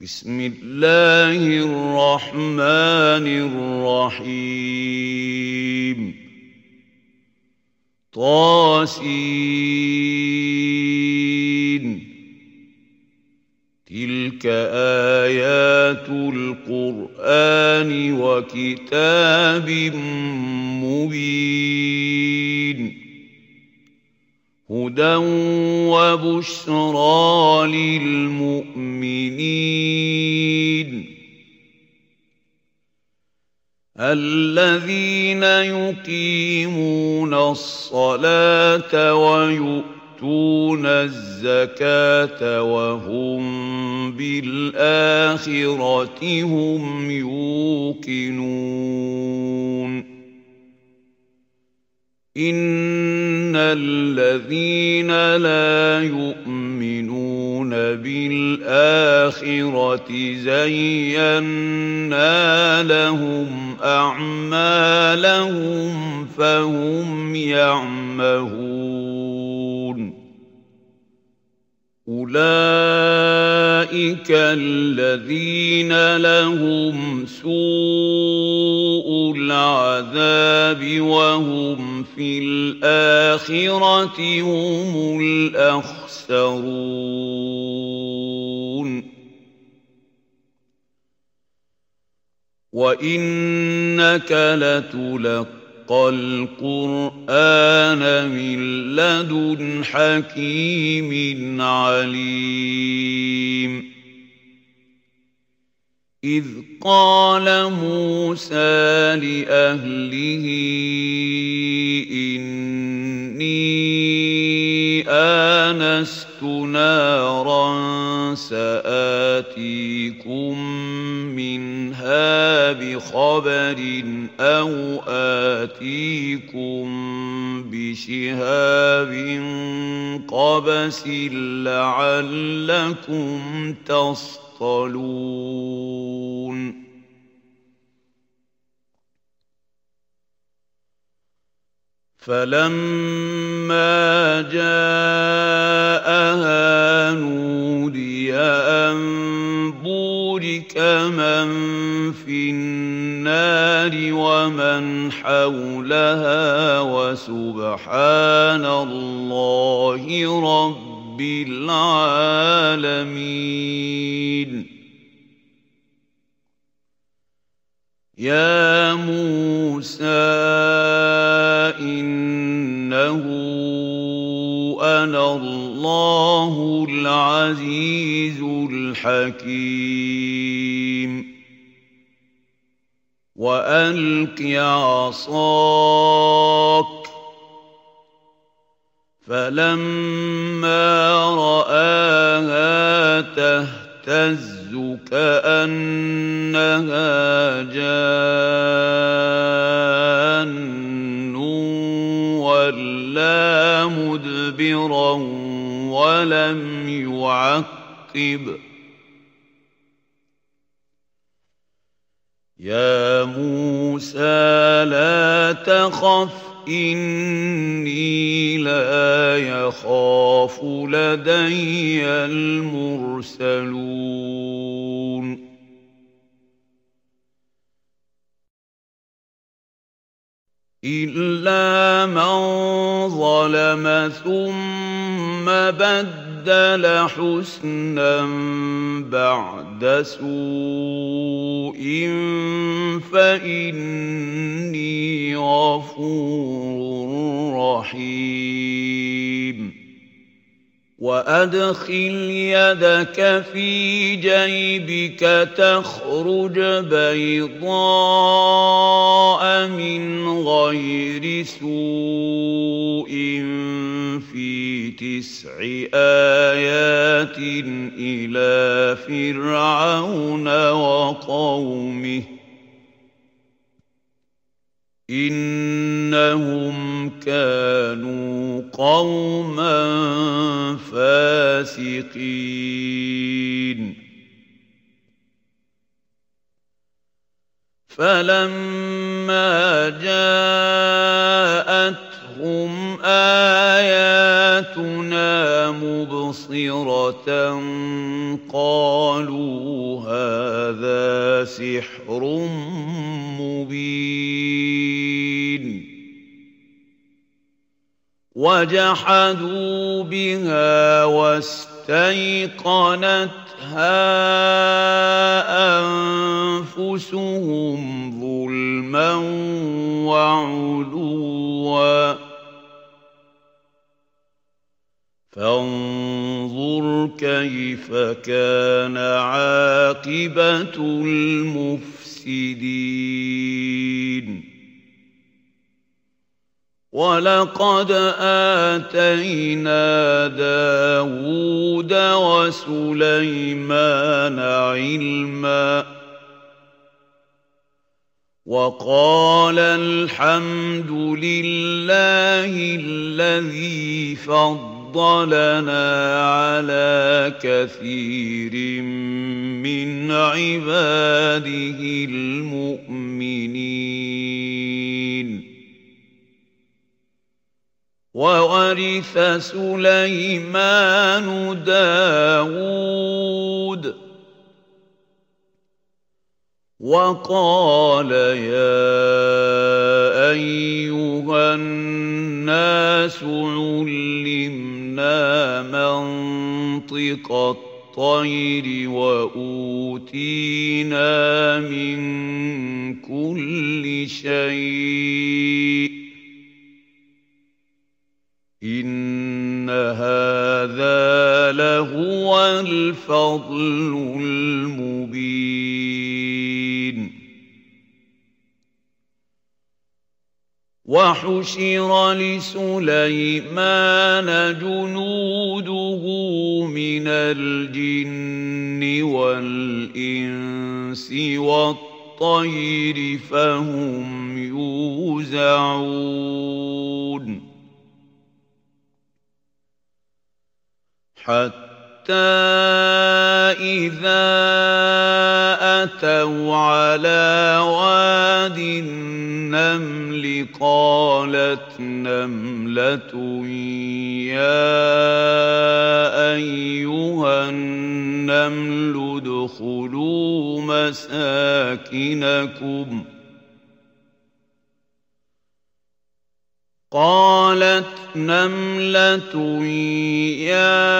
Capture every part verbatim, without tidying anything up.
بسم الله الرحمن الرحيم طاسين تلك آيات القرآن وكتاب مبين هدى وبشرى للمؤمنين الذين يقيمون الصلاة ويؤتون الزكاة وهم بالآخرة هم يوقنون إن الذين لا يؤمنون بالآخرة زينا لهم أعمالهم فهم يعمهون أولئك الذين لهم سوء العذاب وهم في الآخرة هم الأخسرون وإنك لتلقى القرآن من لدن حكيم عليم إذ قال موسى لأهله إني آنست نارا سآتيكم منها بخبر أو آتيكم بشهاب قبس لعلكم تصطلون فلما جاءها نودي أن بورك من في النار ومن حولها وسبحان الله رب العالمين يا موسى إنه أنا الله العزيز الحكيم وألق عصاك فلما رآها تهتز كأنها جان ولا مدبرا ولم يعقب يا موسى لا تخف إني لا يخاف لدي المرسلون إلا من ظلم ثم بدل حسنا بعد سوء فإني غفور رحيم وأدخل يدك في جيبك تخرج بيضاء من غير سوء في تسع آيات إلى فرعون وقومه إنهم كانوا قوما فاسقين فلما جاءتهم آياتنا مبصرة قالوا هذا سحر مبين وجحدوا بها واستيقنتها أنفسهم ظلما وعلوا فانظر كيف كان عاقبة المفسدين ولقد آتينا داود وسليمان علما وقال الحمد لله الذي فضلنا على كثير من عباده المؤمنين وورث سليمان داود وقال يا أيها الناس علمنا منطق الطير وأوتينا من كل شيء إن هذا لهو الفضل المبين وحشر لسليمان جنوده من الجن والإنس والطير فهم يوزعون حتى إذا أتوا على واد النمل قالت نملة يا أيها النمل ادخلوا مساكنكم قالت نملة يا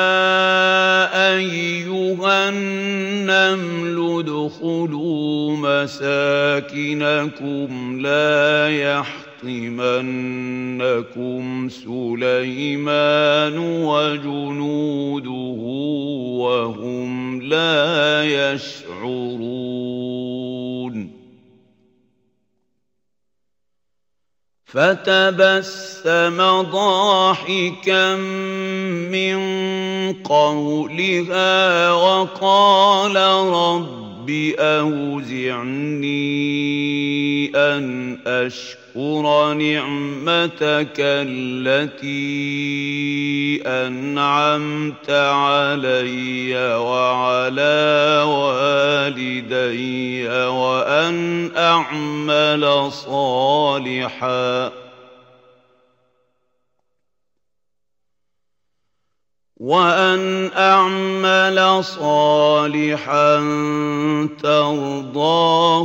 أيها النمل ادخلوا مساكنكم لا يحطمنكم سليمان وجنوده وهم لا يشعرون فتبسم ضاحكا من قولها وقال رب أوزعني أن أشكر نعمتك التي أنعمت علي وعلى والدي وأن أعمل صالحا وأن أعمل صالحا ترضاه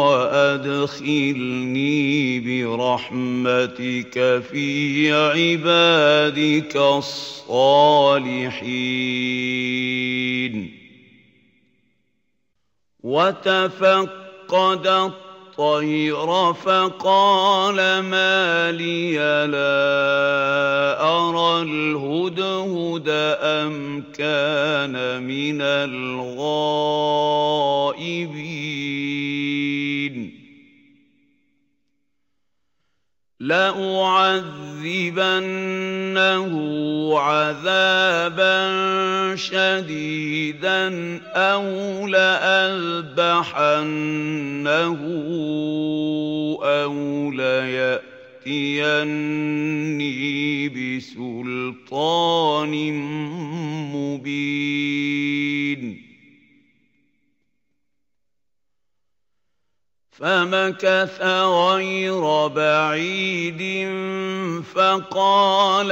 وأدخلني برحمتك في عبادك الصالحين وتفقد الطير فقال ما لي لا أرى الهدهد أم كان من الغائبين لأعذبنه عذابا شديدا أو لأذبحنه أو ليأتيني بسلطان مبين فمكث غير بعيد فقال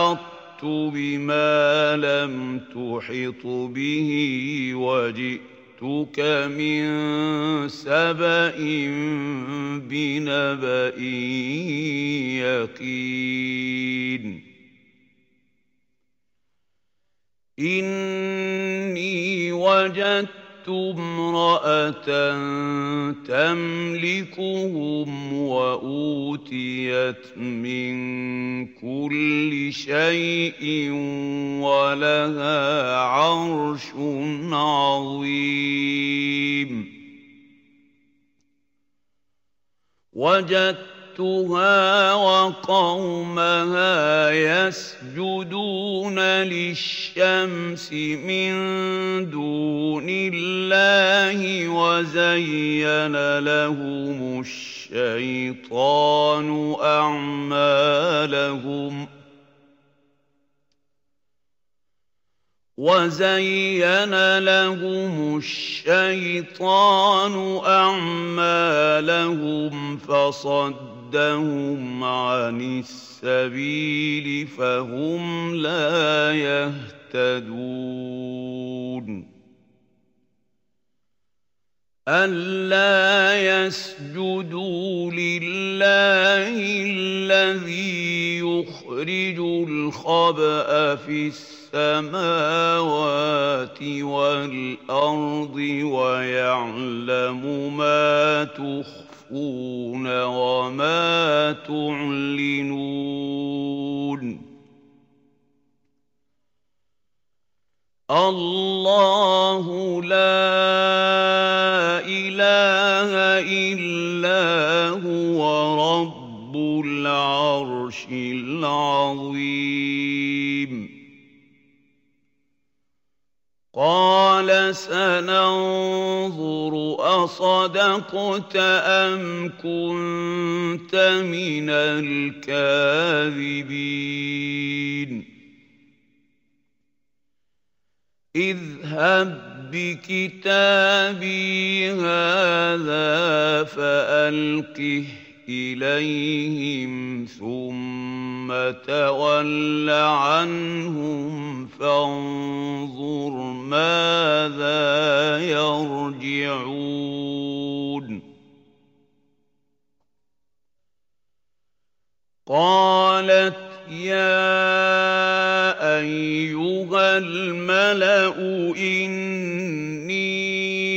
أحطت بما لم تحط به وجئتك جئتك من سبأ بنبأ يقين إني وجدت امرأة تملكهم وأوتيت من كل شيء ولها عرش عظيم وجدتها وقومها يسجدون للشمس من دون الله وزين لهم الشيطان أعمالهم وزين لهم الشيطان أعمالهم فصدهم عن السبيل فهم لا يهتدون ألا يسجدوا لله الذي يخرج الخبأ في السماوات والأرض ويعلم ما تخفون وما تعلنون الله لا إله إلا هو رب العرش العظيم قال سننظر أصدقت أم كنت من الكاذبين اذهب بكتابي هذا فألقه إليهم ثم تول عنهم فانظر ماذا يرجعون قالت يا أيها الملأ إني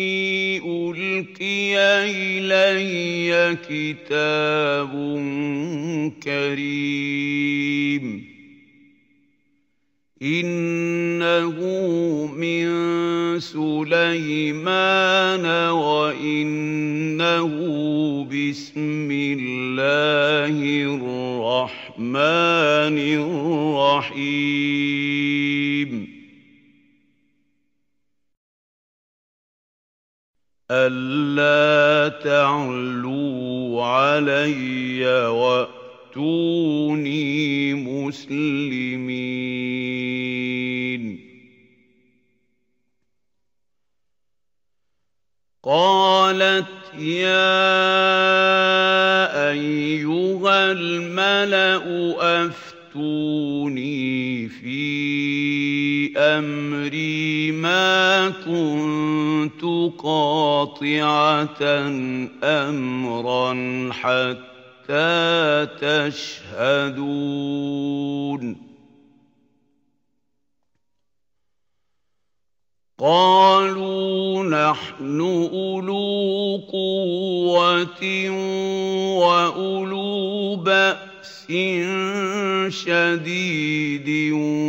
ألقي إلي كتاب كريم إنه من سليمان وإنه بسم الله الرحمن الرحيم ألا تعلوا علي وأتوني مسلمين قالت يا أيها الملأ أفتوني في أمري ما كنت قاطعة أمرا حتى تشهدون قالوا نحن أولو قوة وأولو بأس شديد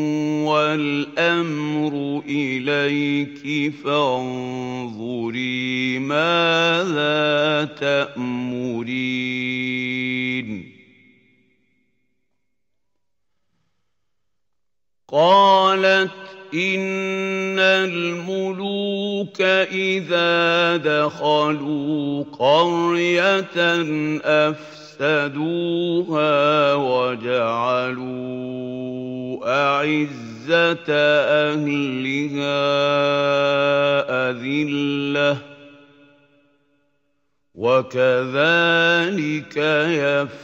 والأمر إليك فانظري ماذا تأمرين قالت إن الملوك إذا دخلوا قرية أفسدوها وجعلوا أعزة أهلها أذلة وكذلك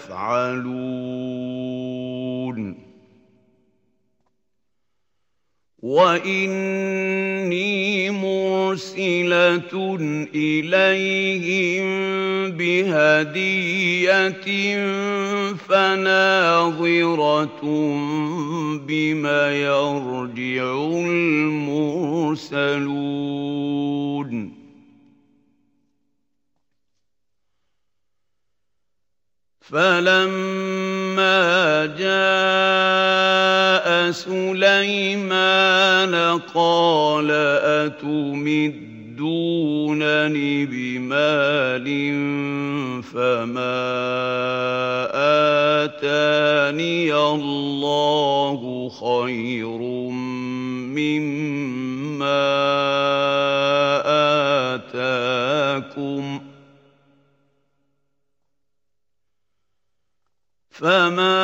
يفعلون وَإِنِّي مُرْسِلَةٌ إِلَيْهِم بِهَدِيَّةٍ فَنَاظِرَةٌ بِمَ يَرْجِعُ الْمُرْسَلُونَ فَلَمَّا جَاءَ سُلَيْمَانَ قَالَ أَتُمِدُّونَنِ بِمَالٍ فَمَا آتَانِيَ اللَّهُ خَيْرٌ مِّمَّا آتَاكُمْ فَمَا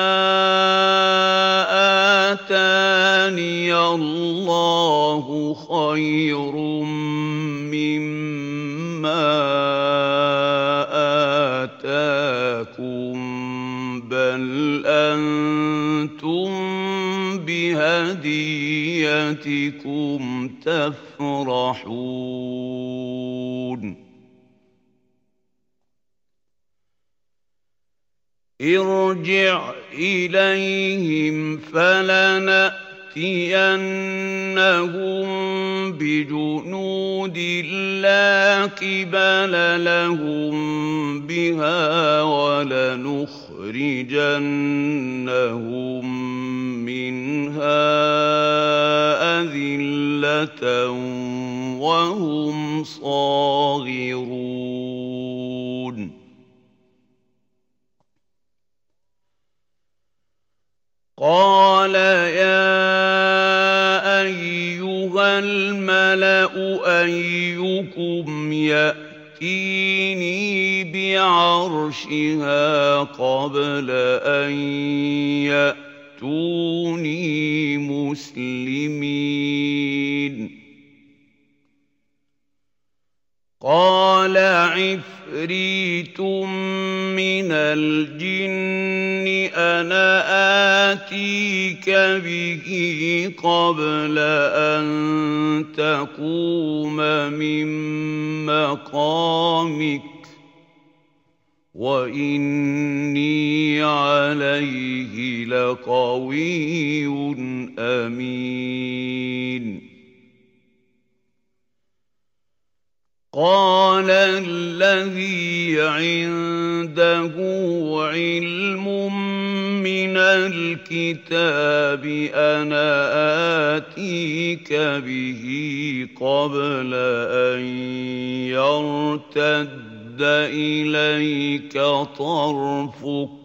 آتَانِيَ اللَّهُ خَيْرٌ مِّمَّا آتَاكُم بَلْ أَنتُم بِهَدِيَّتِكُمْ تَفْرَحُونَ ارْجِعْ إِلَيْهِمْ فَلَنَأْتِيَنَّهُم بِجُنُودٍ لَّا قِبَلَ لَهُم بِهَا وَلَنُخْرِجَنَّهُم مِّنْهَا أَذِلَّةً وَهُمْ صَاغِرُونَ قَالَ يَا أَيُّهَا الْمَلَأُ أَيُّكُمْ يَأْتِينِي بِعَرْشِهَا قَبْلَ أَن يَأْتُونِي مُسْلِمِينَ قَالَ عِفْرِيتٌ مِّنَ الْجِنِّ أَنَا آتِيكَ بِهِ قَبْلَ أَن تَقُومَ مِن مَّقَامِكَ وَإِنِّي عَلَيْهِ لَقَوِيٌّ أَمِينٌ قَالَ الَّذِي عِندَهُ عِلْمٌ مِّنَ الْكِتَابِ أَنَا آتِيكَ بِهِ قَبْلَ أَن يَرْتَدَّ إِلَيْكَ طَرْفُكَ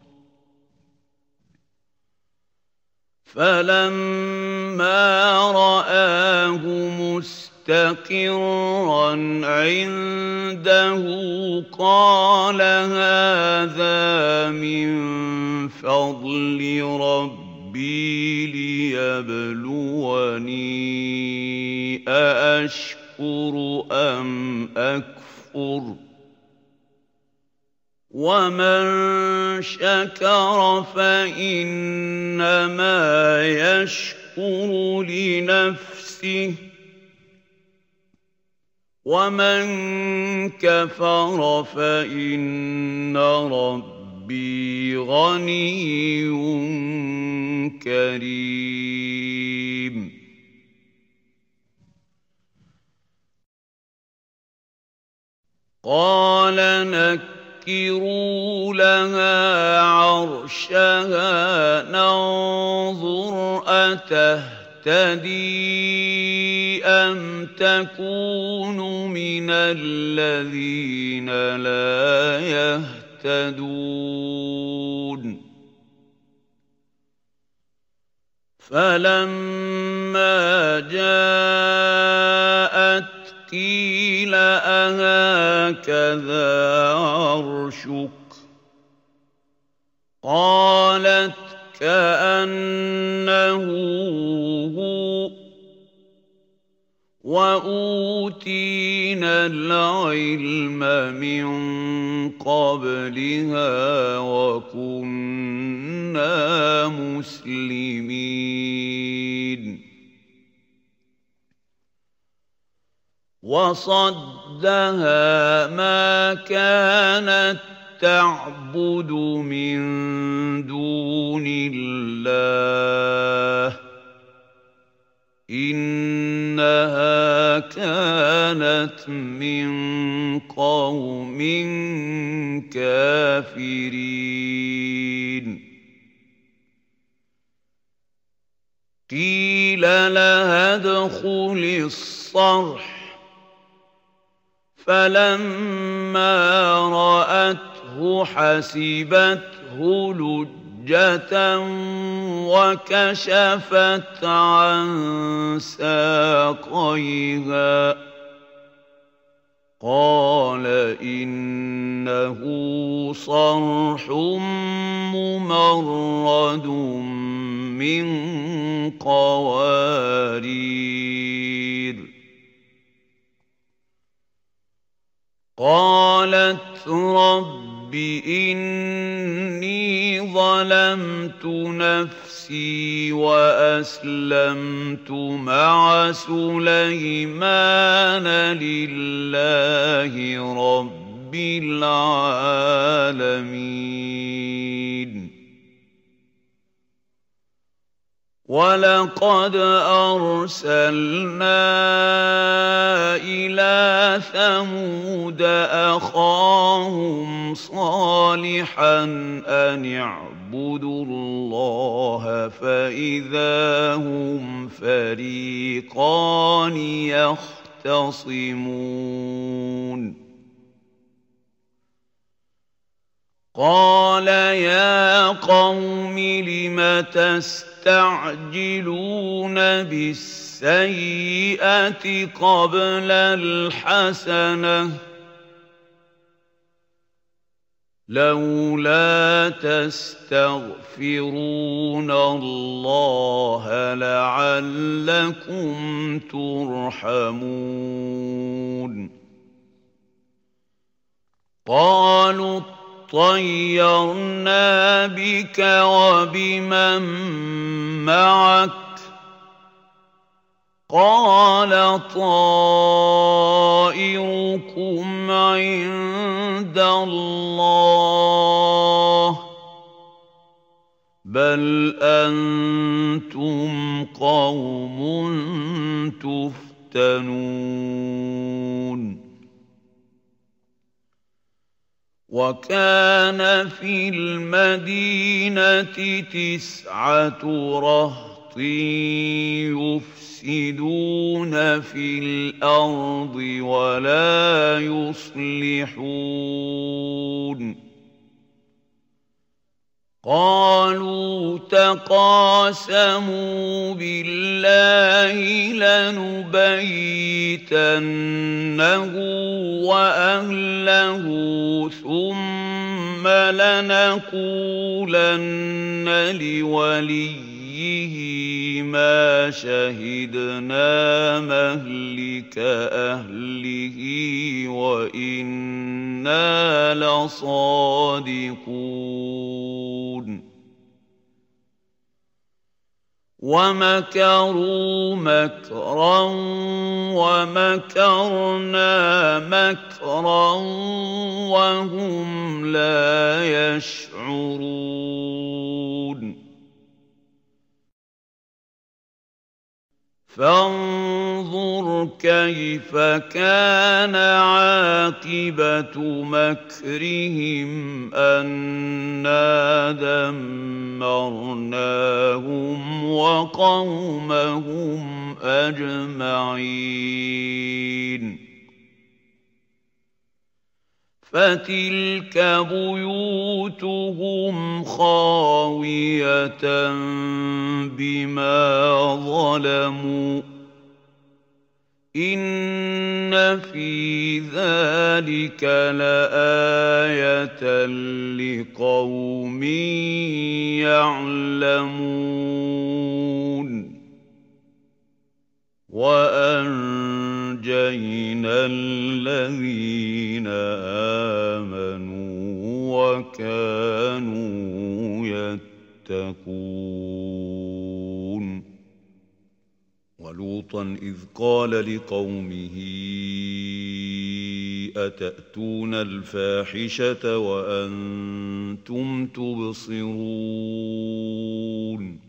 فَلَمَّا رَآهُ مُسْتَقِرًّا عِندَهُ قَالَ هَٰذَا مِن فَضْلِ رَبِّي لِيَبْلُوَنِي أَأَشْكُرُ أَمْ أَكْفُرُ وَمَن شَكَرَ فَإِنَّمَا يَشْكُرُ لِنَفْسِهِ وَمَن كَفَرَ فَإِنَّ رَبِّي غَنِيٌّ كَرِيمٌ قَالَ نَكِّرُوا لَهَا عَرْشَهَا نَنظُرْ أَتَهْتَدِي أَمْ تَكُونُ مِنَ الَّذِينَ لَا يَهْتَدُونَ فَلَمَّا جَاءَتْ قِيلَ أَهَٰكَذَا عَرْشُكِ قَالَتْ كَأَنَّهُ هُوَ وَأُوتِينَا الْعِلْمَ مِن قَبْلِهَا وَكُنَّا مُسْلِمِينَ وصدها ما كانت تعبد من دون الله إنها كانت من قوم كافرين قيل لها ادخل الصرح فلما رأته حسبته لجة وكشفت عن ساقيها قال إنه صرح ممرد من قوارير قالت رب إني ظلمت نفسي وأسلمت مع سليمان لله رب العالمين ولقد أرسلنا إلى ثمود أخاهم صالحا أن اعبدوا الله فإذا هم فريقان يختصمون قال يا قوم لم تستعجلون بالسيئة قبل الحسنة لولا تستغفرون الله لعلكم ترحمون قالوا طيرنا بك وبمن معك قال طائركم عند الله بل أنتم قوم تفتنون وكان في المدينة تسعة رهط يفسدون في الأرض ولا يصلحون قالوا تقاسموا بالله لنبيتنه وأهله ثم لنقولن لوليه ما شهدنا مهلك أهله وإنا لصادقون ومكروا مكرا ومكرنا مكرا وهم لا يشعرون فانظر كيف كان عاقبة مكرهم أنا دمرناهم وقومهم أجمعين فتلك بيوتهم خاوية بما ظلموا إن في ذلك لآية لقوم يعلمون وأنجينا الذين آمنوا وكانوا يتقون ولوطا إذ قال لقومه أتأتون الفاحشة وأنتم تبصرون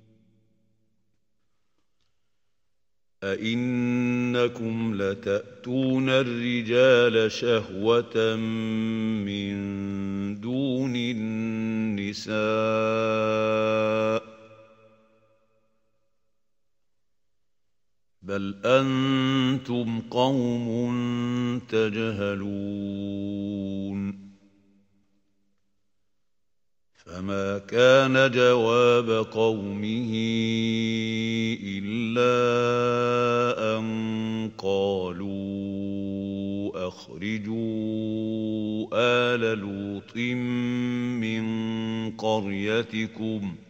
أئنكم لتأتون الرجال شهوة من دون النساء بل أنتم قوم تجهلون فما كان جواب قومه إلا أن قالوا أخرجوا آل لوط من قريتكم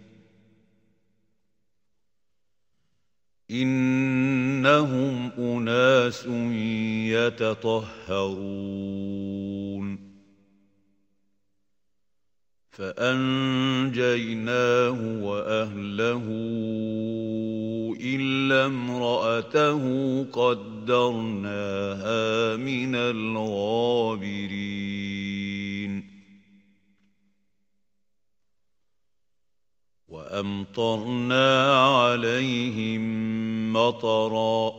إنهم أناس يتطهرون فأنجيناه وأهله إلا امرأته قدرناها من الغابرين وأمطرنا عليهم مطرا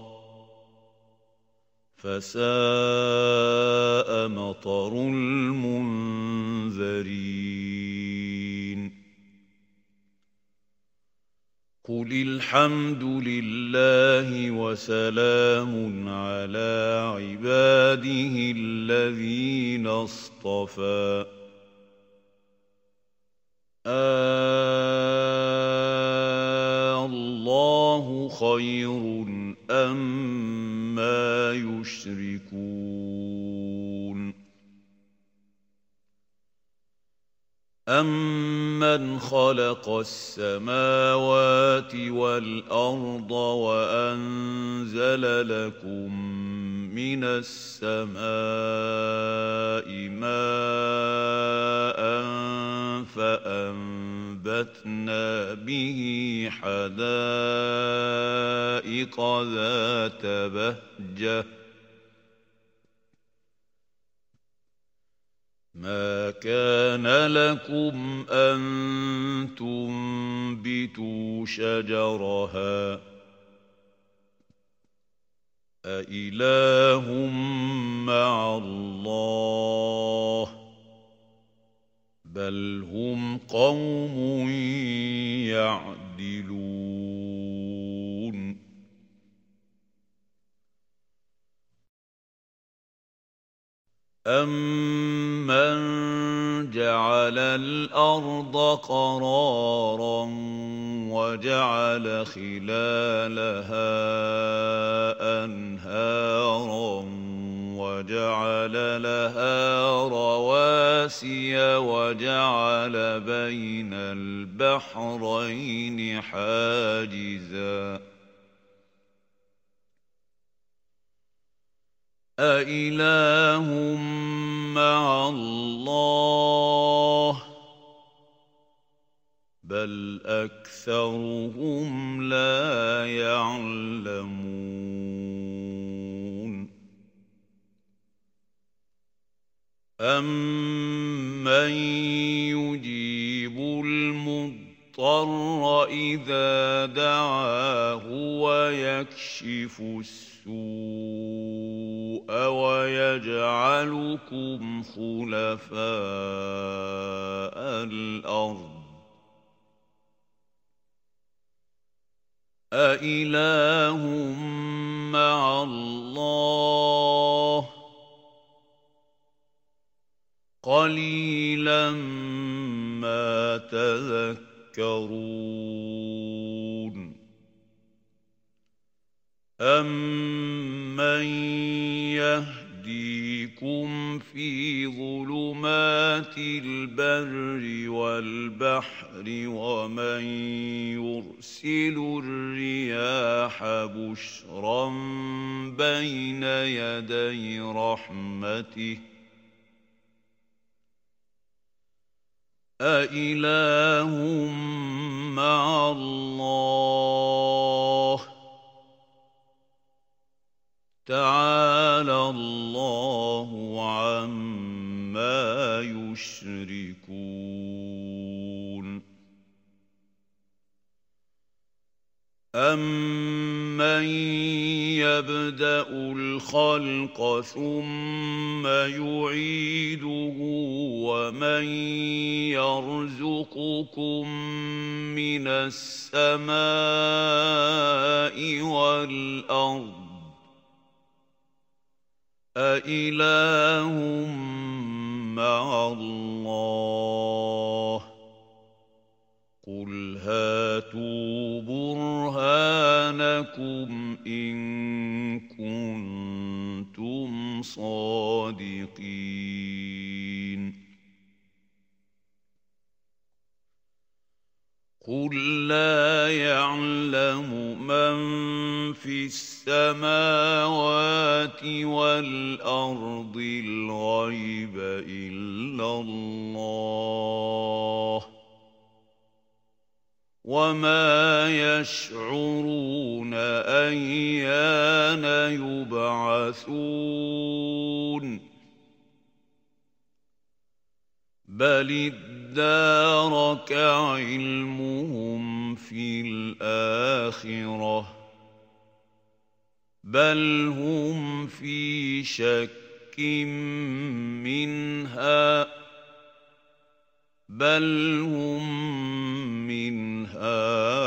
فساء مطر المنذرين قل الحمد لله وسلام على عباده الذين اصطفى الله خير أما يشركون أمن خلق السماوات والأرض وأنزل لكم من السماء ماء فأنبتنا به حدائق ذات بهجة ما كان لكم أن تنبتوا شجرها أإله مع الله بل هم قوم يعدلون أَمَّنْ جَعَلَ الْأَرْضَ قَرَارًا وَجَعَلَ خِلَالَهَا أَنْهَارًا وَجَعَلَ لَهَا رَوَاسِيَ وَجَعَلَ بَيْنَ الْبَحْرَيْنِ حَاجِزًا أإله مع الله بل أكثرهم لا يعلمون أمن يجيب المضطر إذا دعاه ويكشف السوء ويجعلكم خلفاء الأرض أإله مع الله قليلا ما تذكرون أَمَّن يَهْدِيكُمْ فِي ظُلُمَاتِ الْبَرِّ وَالْبَحْرِ وَمَن يُرْسِلُ الرِّيَاحَ بُشْرًا بَيْنَ يَدَيْ رَحْمَتِهِ أَإِلَٰهٌ مَّعَ اللَّهِ تعالى الله عما يشركون أَمَّن يَبْدَأُ الْخَلْقَ ثُمَّ يُعِيدُهُ وَمَن يَرْزُقُكُم مِّنَ السَّمَاءِ وَالْأَرْضِ أَإِلَٰهٌ مَّعَ اللَّهِ قُلْ هَاتُوا بُرْهَانَكُمْ إِن كُنتُمْ صَادِقِينَ قُل لَّا يَعْلَمُ مَن فِي السَّمَاوَاتِ وَالْأَرْضِ الْغَيْبَ إِلَّا اللَّهُ وَمَا يَشْعُرُونَ أَيَّانَ يُبْعَثُونَ بَلِ ادَّارَكَ عِلْمُهُمْ فِي الْآخِرَةِ بَلْ هُمْ فِي شَكٍّ مِّنْهَا بَلْ هُمْ مِنْهَا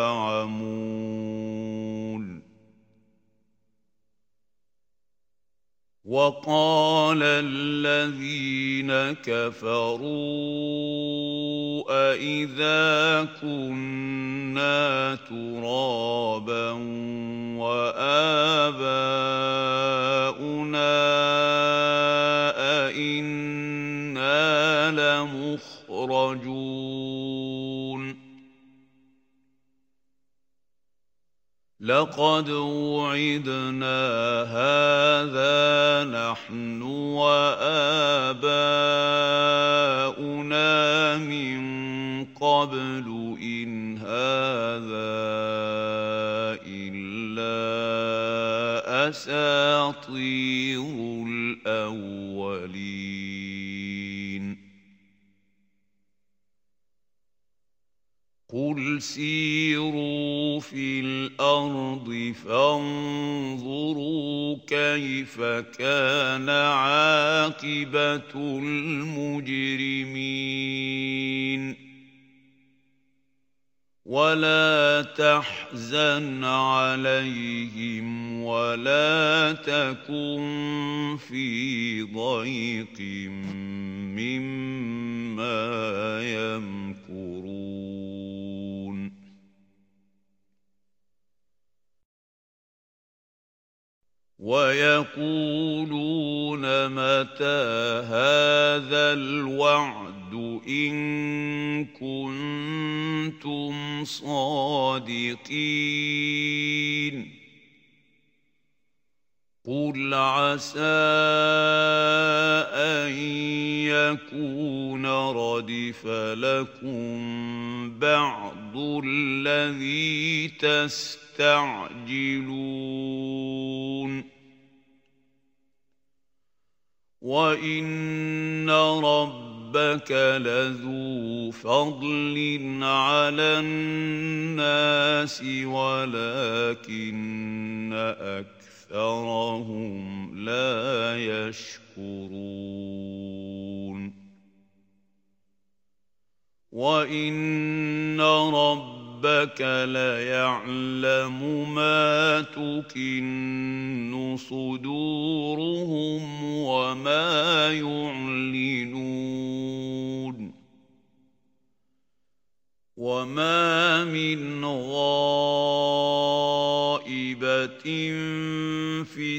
عَمُونَ وَقَالَ الَّذِينَ كَفَرُوا أَإِذَا كُنَّا تُرَابًا وَآبَاؤُنَا أَإِنَّا لَمُخْرَجُونَ لَقَدْ وُعِدْنَا هَٰذَا نَحْنُ وَآبَاؤُنَا مِن قَبْلُ إِنْ هَٰذَا إِلَّا أَسَاطِيرُ الْأَوَّلِينَ قُلْ سِيرُوا فِي الْأَرْضِ فَانظُرُوا كَيْفَ كَانَ عَاقِبَةُ الْمُجْرِمِينَ وَلَا تَحْزَنْ عَلَيْهِمْ وَلَا تَكُنْ فِي ضَيْقٍ مِّمَّا يَمْكُرُونَ وَيَقُولُونَ مَتَىٰ هَٰذَا الْوَعْدُ إِن كُنتُمْ صَادِقِينَ قُلْ عَسَىٰ أَن يَكُونَ رَدِفَ لَكُم بَعْضُ الَّذِي تَسْتَعْجِلُونَ وَإِنَّ رَبَّكَ لَذُو فَضْلٍ عَلَى النَّاسِ وَلَٰكِنَّ أَكْثَرَهُمْ لَا يَشْكُرُونَ وَإِنَّ رَبَّكَ لَيَعْلَمُ مَا تُكِنُّ صُدُورُهُمْ وَمَا يُعْلِنُونَ وَمَا مِنْ غَائِبَةٍ فِي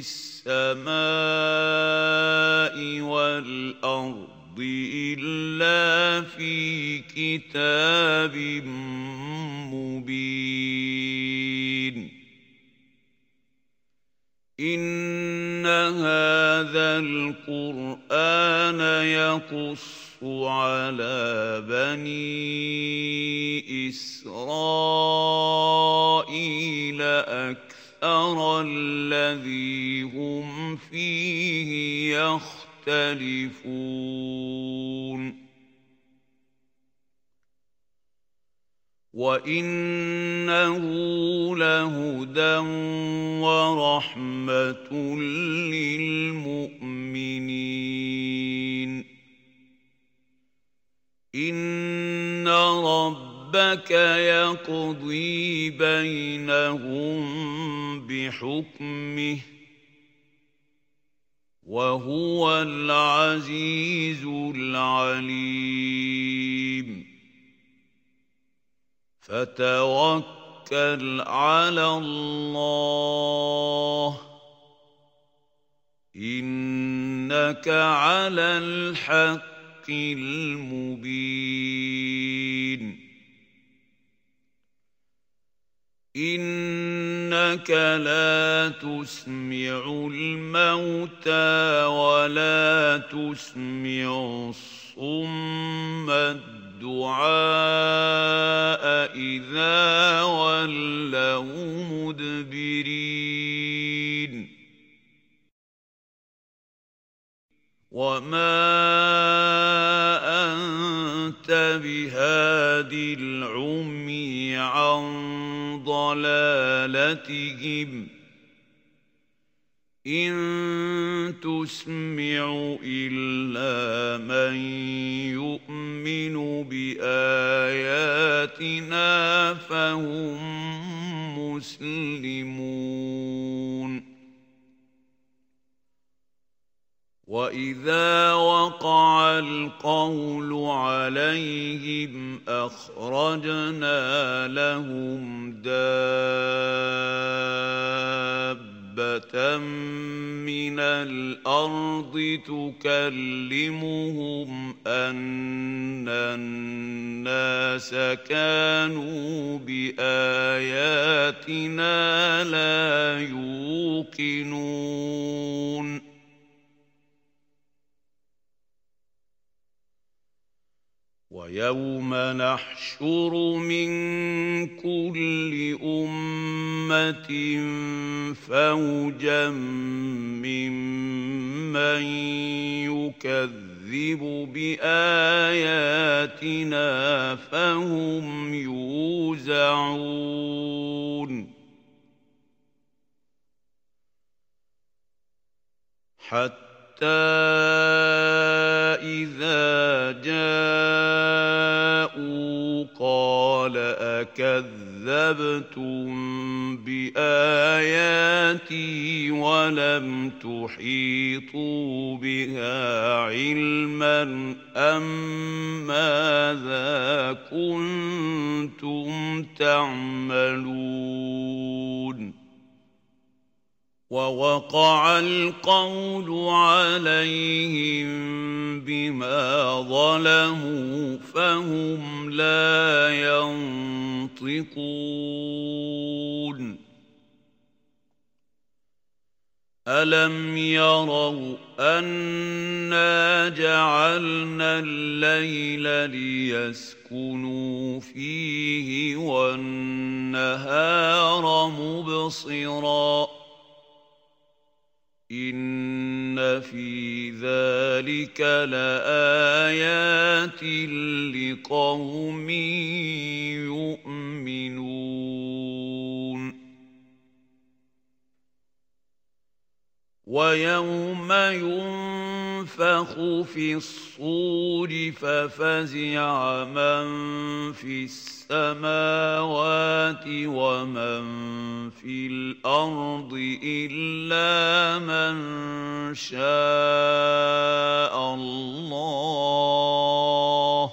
السَّمَاءِ وَالْأَرْضِ إِلَّا فِي كِتَابٍ مُّبِينٍ إِنَّ هَٰذَا الْقُرْآنَ يَقُصُّ عَلَىٰ بَنِي إِسْرَائِيلَ أَكْثَرَ أكثر الذي هم فيه يختلفون وإنه لهدى ورحمة للمؤمنين إن ربك يقضي بينهم بحكمه وهو العزيز العليم فتوكل على الله إنك على الحق المبين إنك لا تسمع الموتى ولا تسمع الصم الدعاء إذا ولوا مدبرين وما أنت بهاد العمي عن ضلالتهم إن تسمع إلا من يؤمن بآياتنا فهم مسلمون وإذا وقع القول عليهم أخرجنا لهم دابة من الأرض تكلمهم أن الناس كانوا بآياتنا لا يوقنون ويوم نحشر من كل أمة فوجا ممن يكذب بآياتنا فهم يوزعون حتى حتى إذا جاءوا قال أكذبتم بآياتي ولم تحيطوا بها علما أم ماذا كنتم تعملون ووقع القول عليهم بما ظلموا فهم لا ينطقون ألم يروا أنا جعلنا الليل ليسكنوا فيه والنهار مبصراً إن في ذلك لآيات لقوم يؤمنون ويوم ينفخ في الصور ففزع من في السماوات ومن في الأرض إلا من شاء الله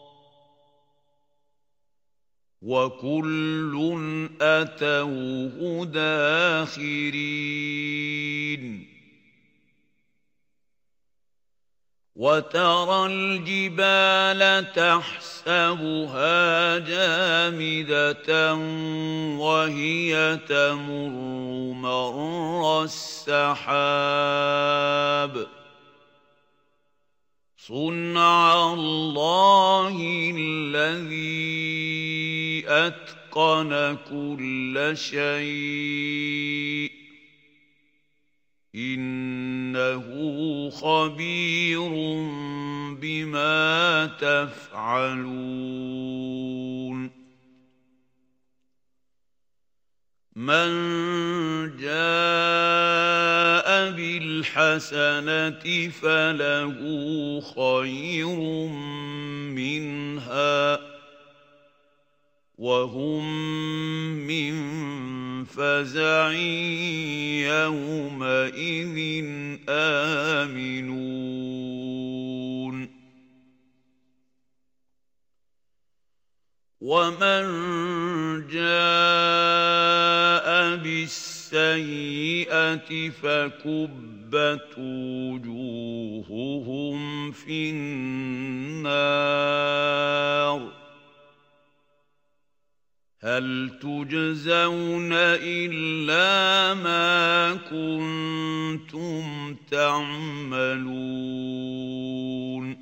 وكل أتوه داخرين وترى الجبال تحسبها جامدة وهي تمر مر السحاب صنع الله الذي أتقن وأتقن كل شيء إنه خبير بما تفعلون من جاء بالحسنة فله خير منها وهم من فزع يومئذ آمنون ومن جاء بالسيئة فكبت وجوههم في النار هل تجزون إلا ما كنتم تعملون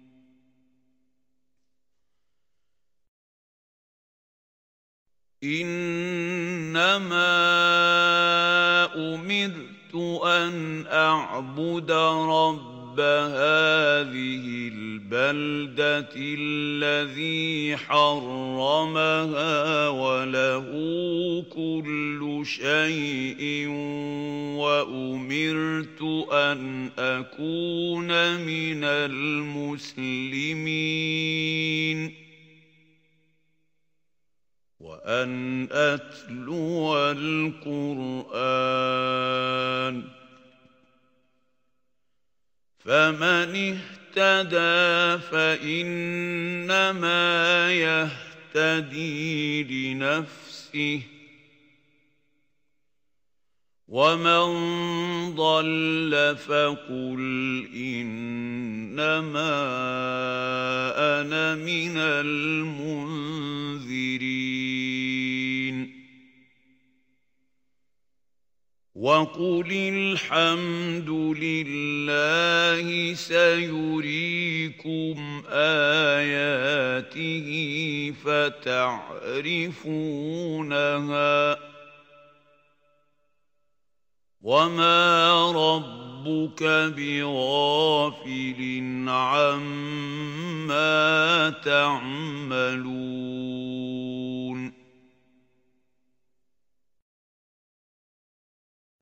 إنما أمرت أن أعبد رب هذه البلدة الذي حرمها وله كل شيء وأمرت أن أكون من المسلمين وأن أتلو القرآن فمن اهتدى فإنما يهتدي لنفسه ومن ضل فقل إنما أنا من المنذرين وقل الحمد لله سيريكم آياته فتعرفونها وما ربك بغافل عما تعملون